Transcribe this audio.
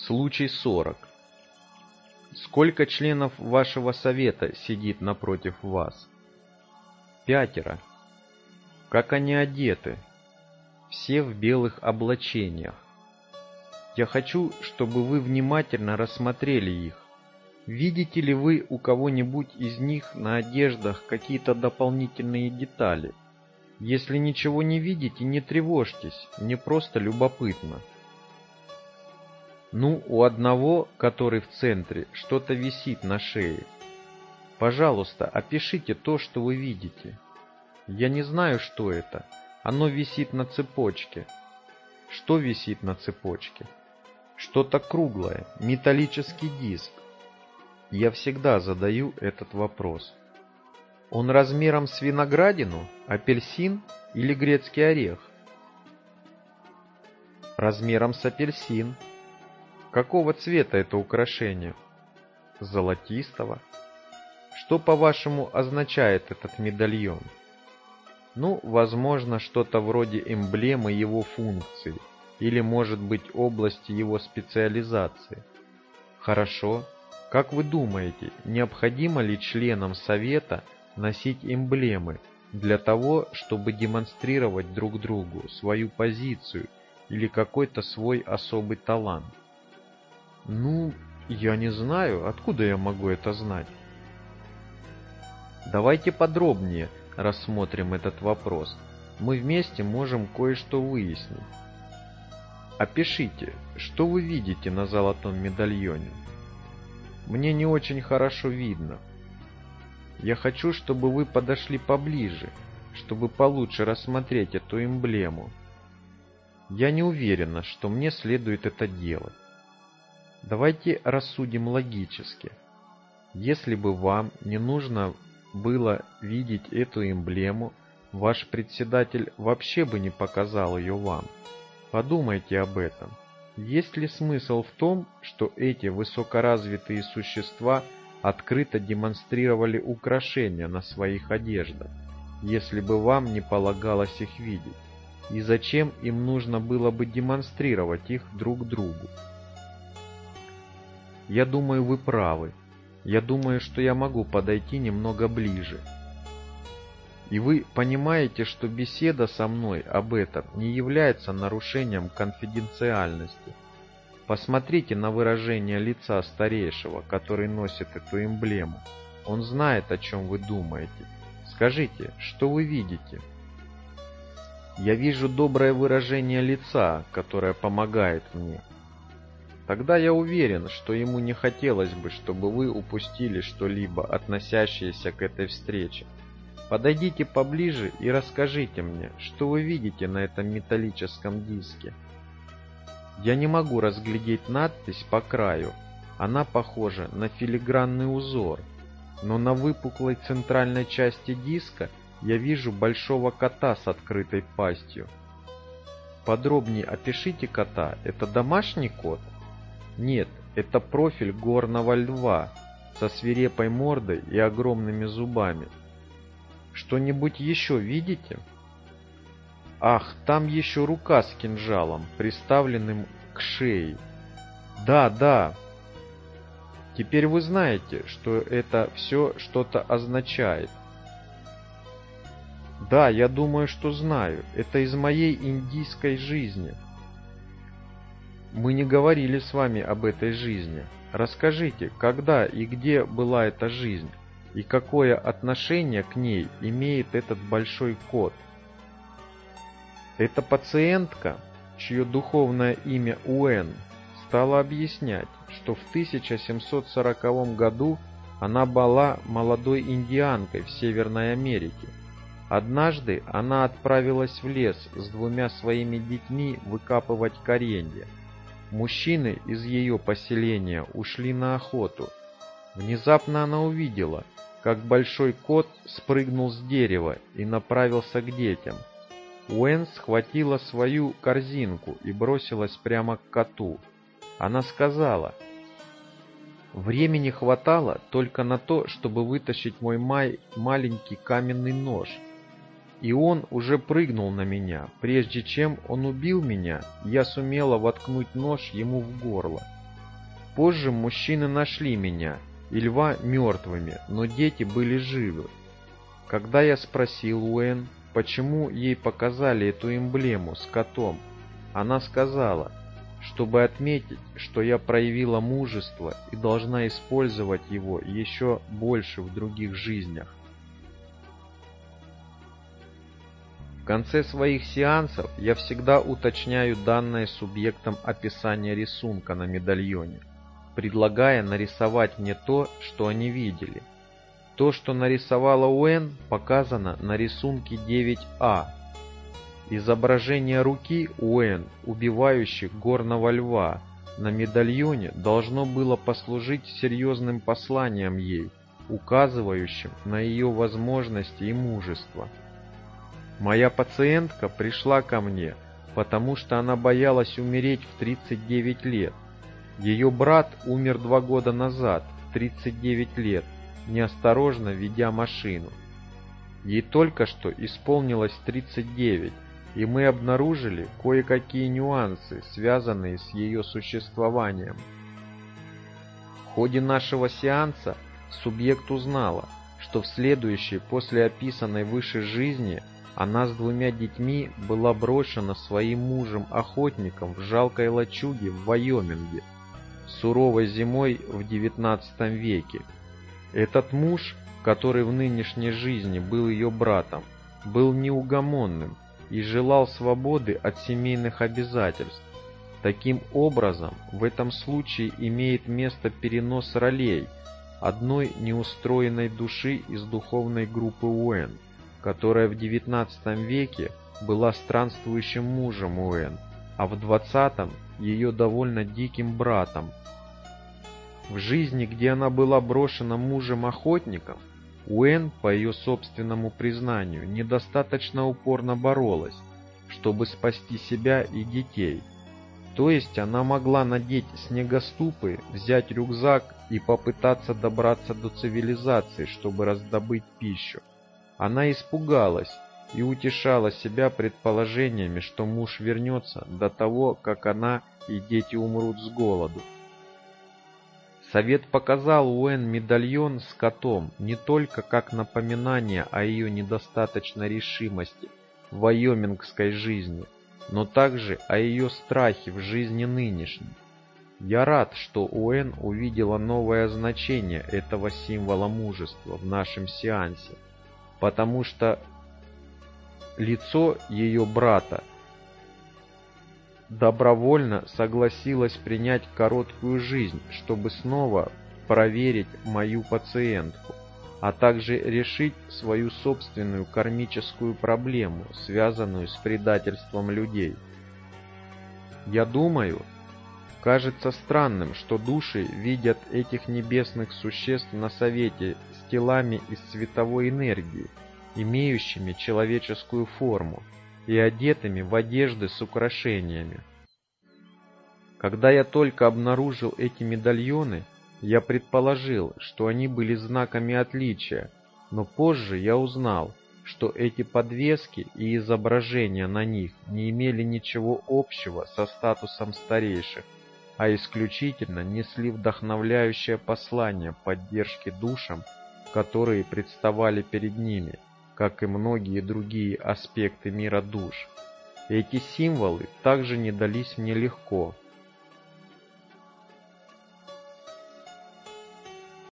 Случай 40. Сколько членов вашего совета сидит напротив вас? 5. Как они одеты? Все в белых облачениях. Я хочу, чтобы вы внимательно рассмотрели их. Видите ли вы у кого-нибудь из них на одеждах какие-то дополнительные детали? Если ничего не видите, не тревожьтесь, мне просто любопытно. Ну, у одного, который в центре, что-то висит на шее. Пожалуйста, опишите то, что вы видите. Я не знаю, что это. Оно висит на цепочке. Что висит на цепочке? Что-то круглое, металлический диск. Я всегда задаю этот вопрос. Он размером с виноградину, апельсин или грецкий орех? Размером с апельсин. Какого цвета это украшение? Золотистого. Что, по-вашему, означает этот медальон? Ну, возможно, что-то вроде эмблемы его функции, или, может быть, области его специализации. Хорошо. Как вы думаете, необходимо ли членам Совета носить эмблемы для того, чтобы демонстрировать друг другу свою позицию или какой-то свой особый талант? Ну, я не знаю, откуда я могу это знать? Давайте подробнее рассмотрим этот вопрос. Мы вместе можем кое-что выяснить. Опишите, что вы видите на золотом медальоне. Мне не очень хорошо видно. Я хочу, чтобы вы подошли поближе, чтобы получше рассмотреть эту эмблему. Я не уверена, что мне следует это делать. Давайте рассудим логически. Если бы вам не нужно было видеть эту эмблему, ваш председатель вообще бы не показал ее вам. Подумайте об этом. Есть ли смысл в том, что эти высокоразвитые существа открыто демонстрировали украшения на своих одеждах, если бы вам не полагалось их видеть? И зачем им нужно было бы демонстрировать их друг другу? Я думаю, вы правы. Я думаю, что я могу подойти немного ближе. И вы понимаете, что беседа со мной об этом не является нарушением конфиденциальности. Посмотрите на выражение лица старейшего, который носит эту эмблему. Он знает, о чем вы думаете. Скажите, что вы видите? Я вижу доброе выражение лица, которое помогает мне. Тогда я уверен, что ему не хотелось бы, чтобы вы упустили что-либо, относящееся к этой встрече. Подойдите поближе и расскажите мне, что вы видите на этом металлическом диске. Я не могу разглядеть надпись по краю. Она похожа на филигранный узор, но на выпуклой центральной части диска я вижу большого кота с открытой пастью. Подробнее опишите кота. Это домашний кот? Нет, это профиль горного льва со свирепой мордой и огромными зубами. Что-нибудь еще видите? Ах, там еще рука с кинжалом, приставленным к шее. Да. Теперь вы знаете, что это все что-то означает. Да, я думаю, что знаю. Это из моей индийской жизни. Мы не говорили с вами об этой жизни. Расскажите, когда и где была эта жизнь, и какое отношение к ней имеет этот большой кот? Эта пациентка, чье духовное имя Уэн, стала объяснять, что в 1740 году она была молодой индианкой в Северной Америке. Однажды она отправилась в лес с 2 своими детьми выкапывать коренья. Мужчины из ее поселения ушли на охоту. Внезапно она увидела, как большой кот спрыгнул с дерева и направился к детям. Уэн схватила свою корзинку и бросилась прямо к коту. Она сказала: «Времени хватало только на то, чтобы вытащить мой маленький каменный нож. И он уже прыгнул на меня. Прежде чем он убил меня, я сумела воткнуть нож ему в горло. Позже мужчины нашли меня и льва мертвыми, но дети были живы. Когда я спросил Уэн, почему ей показали эту эмблему с котом, она сказала, чтобы отметить, что я проявила мужество и должна использовать его еще больше в других жизнях. В конце своих сеансов я всегда уточняю данное субъектам описание рисунка на медальоне, предлагая нарисовать мне то, что они видели. То, что нарисовала Уэн, показано на рисунке 9А. Изображение руки Уэн, убивающей горного льва, на медальоне должно было послужить серьезным посланием ей, указывающим на ее возможности и мужество. Моя пациентка пришла ко мне, потому что она боялась умереть в 39 лет. Ее брат умер 2 года назад, в 39 лет, неосторожно ведя машину. Ей только что исполнилось 39, и мы обнаружили кое-какие нюансы, связанные с ее существованием. В ходе нашего сеанса субъект узнала, что в следующей после описанной выше жизни она с 2 детьми была брошена своим мужем-охотником в жалкой лачуге в Вайоминге, суровой зимой в XIX веке. Этот муж, который в нынешней жизни был ее братом, был неугомонным и желал свободы от семейных обязательств. Таким образом, в этом случае имеет место перенос ролей одной неустроенной души из духовной группы Уэн, которая в XIX веке была странствующим мужем Уэн, а в XX ее довольно диким братом. В жизни, где она была брошена мужем-охотником, Уэн, по ее собственному признанию, недостаточно упорно боролась, чтобы спасти себя и детей. То есть она могла надеть снегоступы, взять рюкзак и попытаться добраться до цивилизации, чтобы раздобыть пищу. Она испугалась и утешала себя предположениями, что муж вернется до того, как она и дети умрут с голоду. Совет показал Уэн медальон с котом не только как напоминание о ее недостаточной решимости в вайомингской жизни, но также о ее страхе в жизни нынешней. Я рад, что Уэн увидела новое значение этого символа мужества в нашем сеансе, потому что лицо ее брата добровольно согласилась принять короткую жизнь, чтобы снова проверить мою пациентку, а также решить свою собственную кармическую проблему, связанную с предательством людей. Я думаю, кажется странным, что души видят этих небесных существ на совете с телами из световой энергии, имеющими человеческую форму, и одетыми в одежды с украшениями. Когда я только обнаружил эти медальоны, я предположил, что они были знаками отличия, но позже я узнал, что эти подвески и изображения на них не имели ничего общего со статусом старейших, а исключительно несли вдохновляющее послание поддержки душам, которые представали перед ними, как и многие другие аспекты мира душ. Эти символы также не дались мне легко.